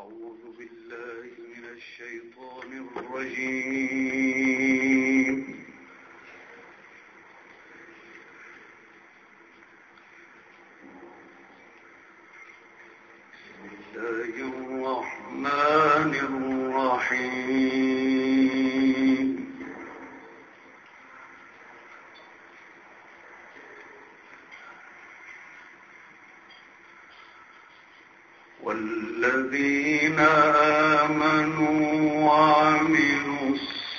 أعوذ بالله من الشيطان الرجيم. بسم الله الرحمن الرحيم. والذين آمنوا وعملوا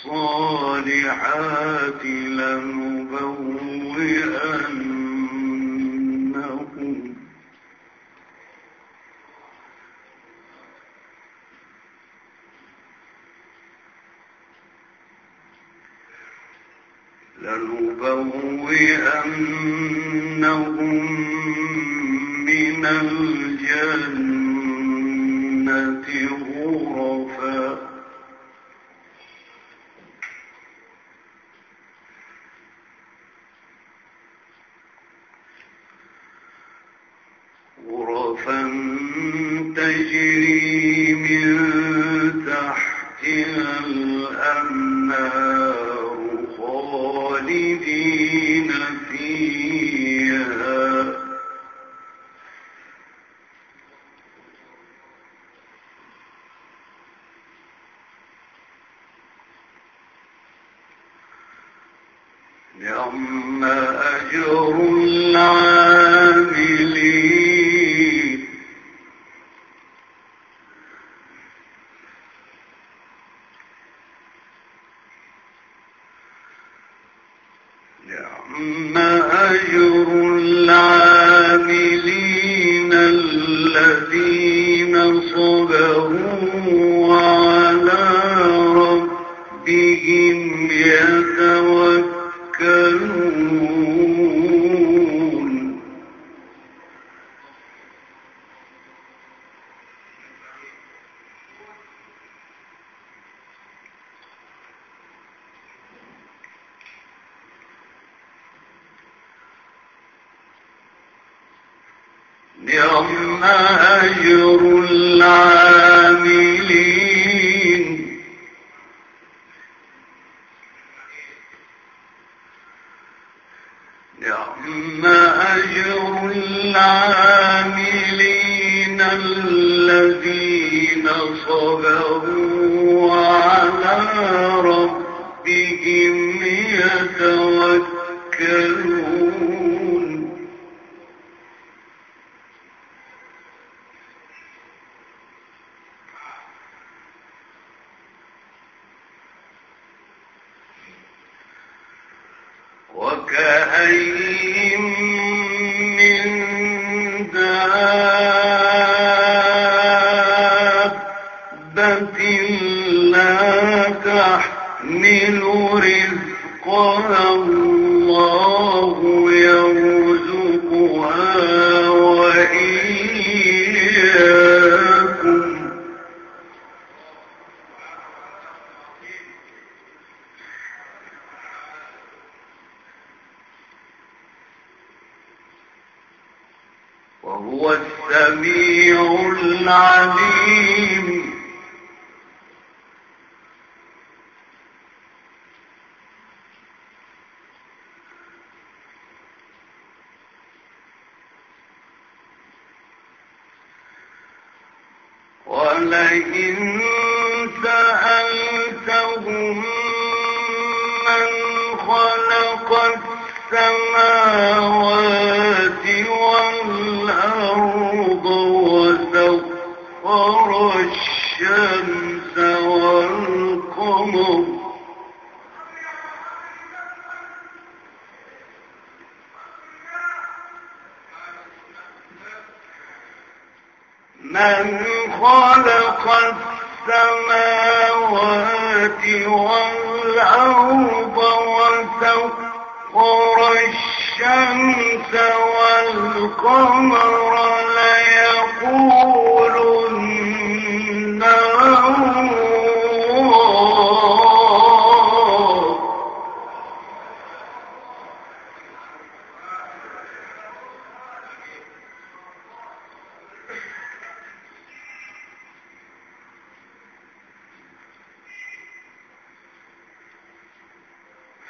الصالحات لنبوئنهم من الجنة غرفا تجري من تحتها الأنهار خالدين فيها نعم أجر العاملين. نعم أجر العاملين الذين صبروا وعلى ربهم يتوكلون. نعم أجر العاملين. نعم أجر العاملين الذين صبروا وعلى ربهم يتوكلون. وكأين من دابة لا تحمل رزقها الله يرزقها وإياكم. وهو السميع العليم. ولئن سألتهم من خلق السماوات والأرض وسخر الشمس والقمر من خلق السماوات والأرض وسخر الشمس والقمر ليقولن الله.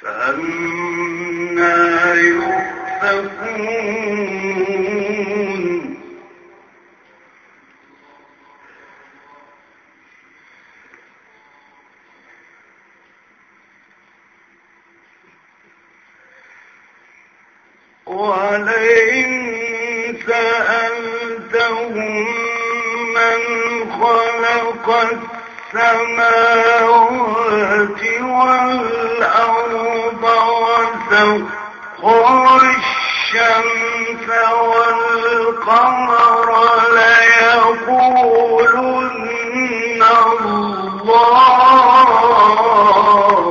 فأنا يؤفكون ولئن سألتهم من خلق السماوات والأرض وسخر الشمس والقمر ليقولن الله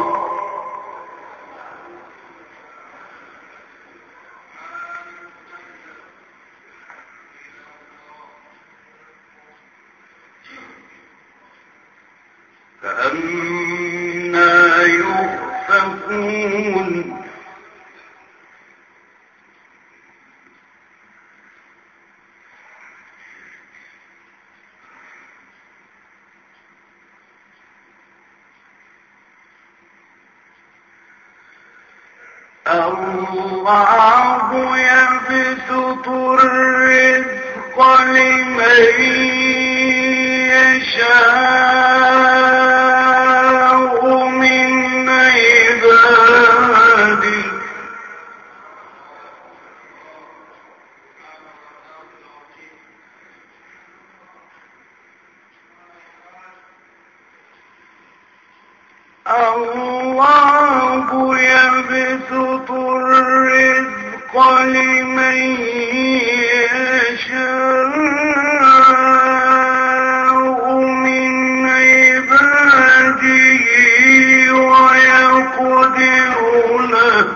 فأنا يؤفكون الله يبسط الرزق لمن يشاء من عباده الله يبسط الرزق لمن يشاء من عباده ويقدر له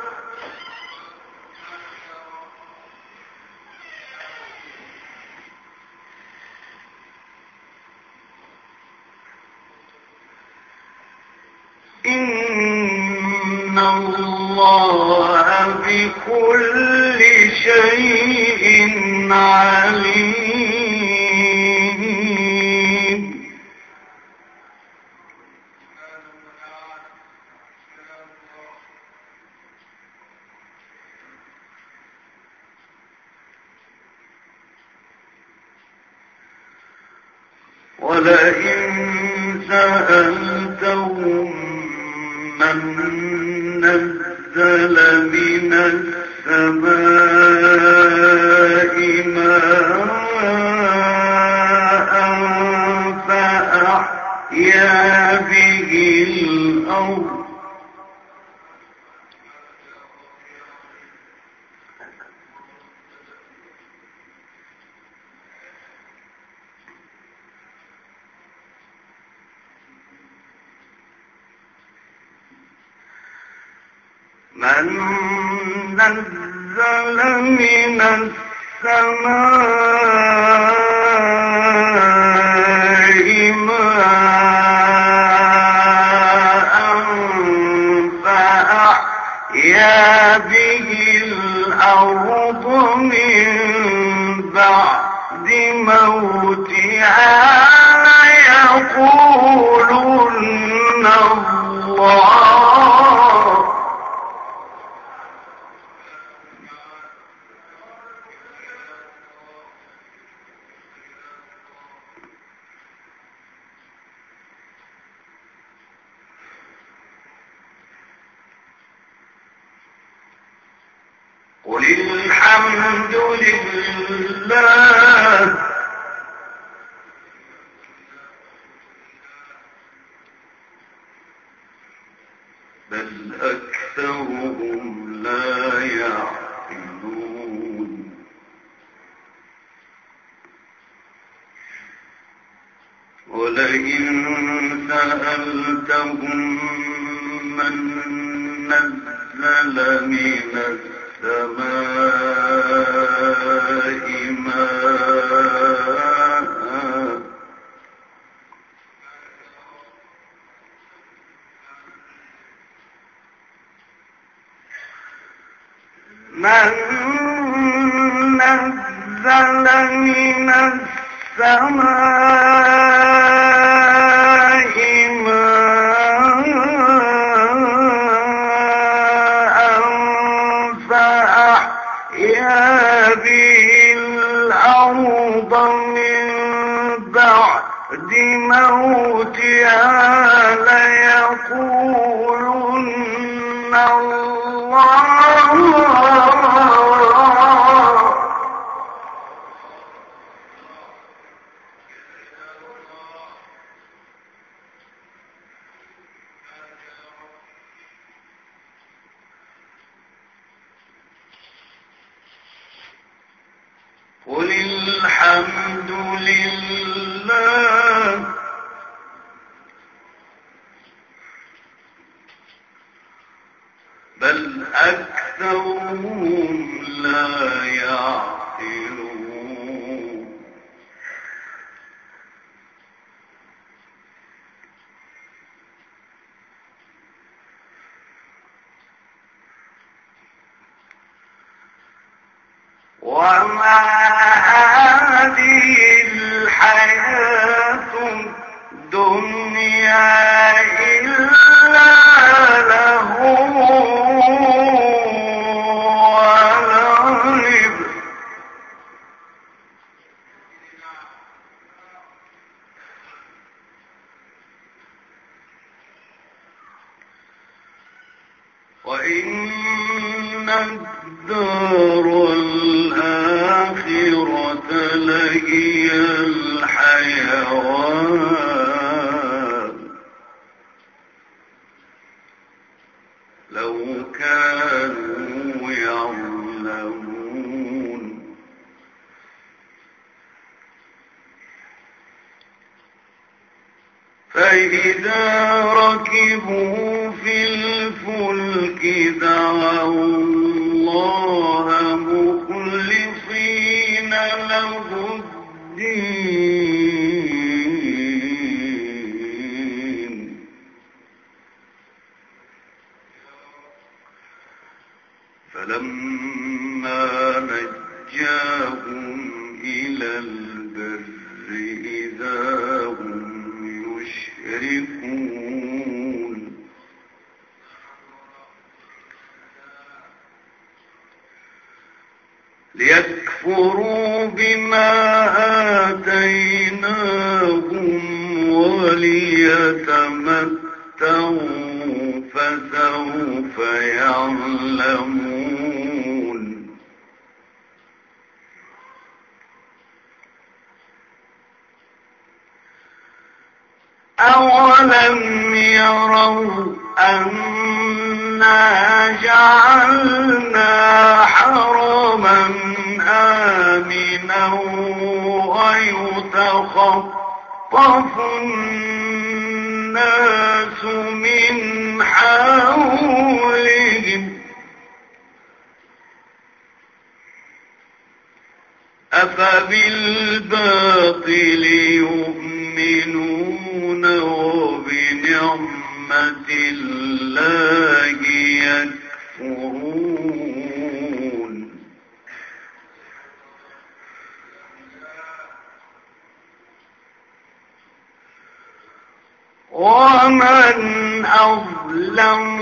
إن الله بكل شيء عليم ولئن سألتهم من نزل من السماء ماء فأحيا به الأرض من نزل من السماء ماء فأحيا به الأرض من بعد موتها ليقولن الله قل الحمد لله بل أكثرهم لا يعقلون ولئن سألتهم من نزل من السماء ماء من نزل من السماء ماء من بعد موتها ليقولن الله. قل الحمد لله بل أكثرهم لا يعقلون. وما هذه الحياة الدنيا إلا لهو ولعب وإن الدار الآخرة لهي الحيوان لو كانوا يعلمون. فإذا ركبوا في الفلك دعوا الله مخلصين له الدين فلما نجاهم إلى البر إذا هم يشركون. ليكفروا بما آتيناهم وليتمتعوا فسوف يعلمون. أولم يروا أنا جعلنا حرما آمنا ويتخطف الناس من حولهم أفبالباطل يؤمنون وبنعمة الله يكفرون. ومن أظلم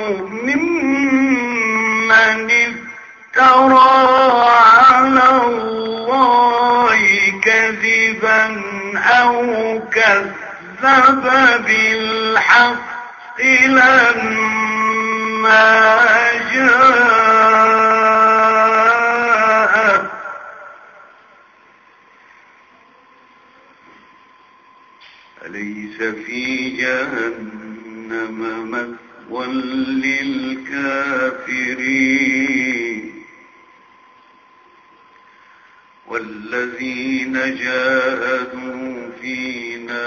ممن افترى على الله كذبا أو كذب بالحق لما جاءه أليس في جهنم مثوى للكافرين والذين جاهدوا فينا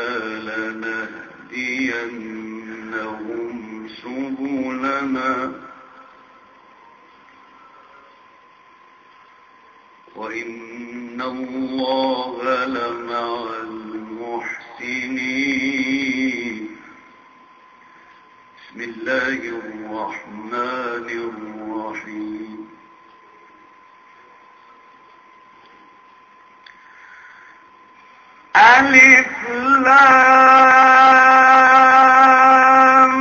لنهدينهم سبلنا وإن الله لمع المحسنين. بسم الله الرحمن الرحيم. ألف لام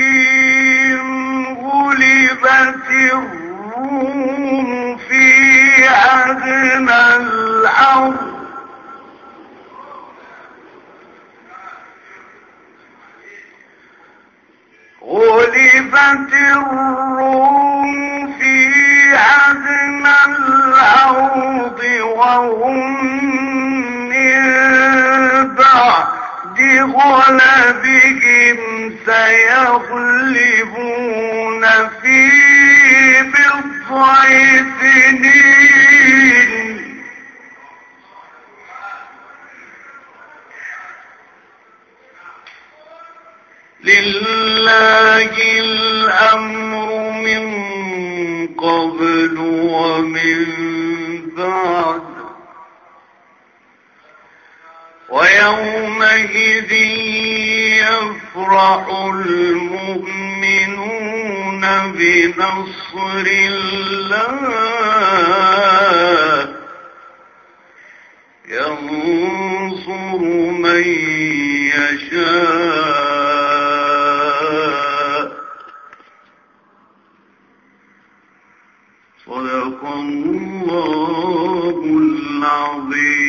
ميم غلبت الروم في أدنى الأرض غلبت الروم في أدنى الأرض وهم من بعد غلبهم سيغلبون في بضع سنين لله الأمر من قبل ومن بعد ويومئذ يفرح المؤمنون بنصر الله ينصر من يشاء صدق الله العظيم.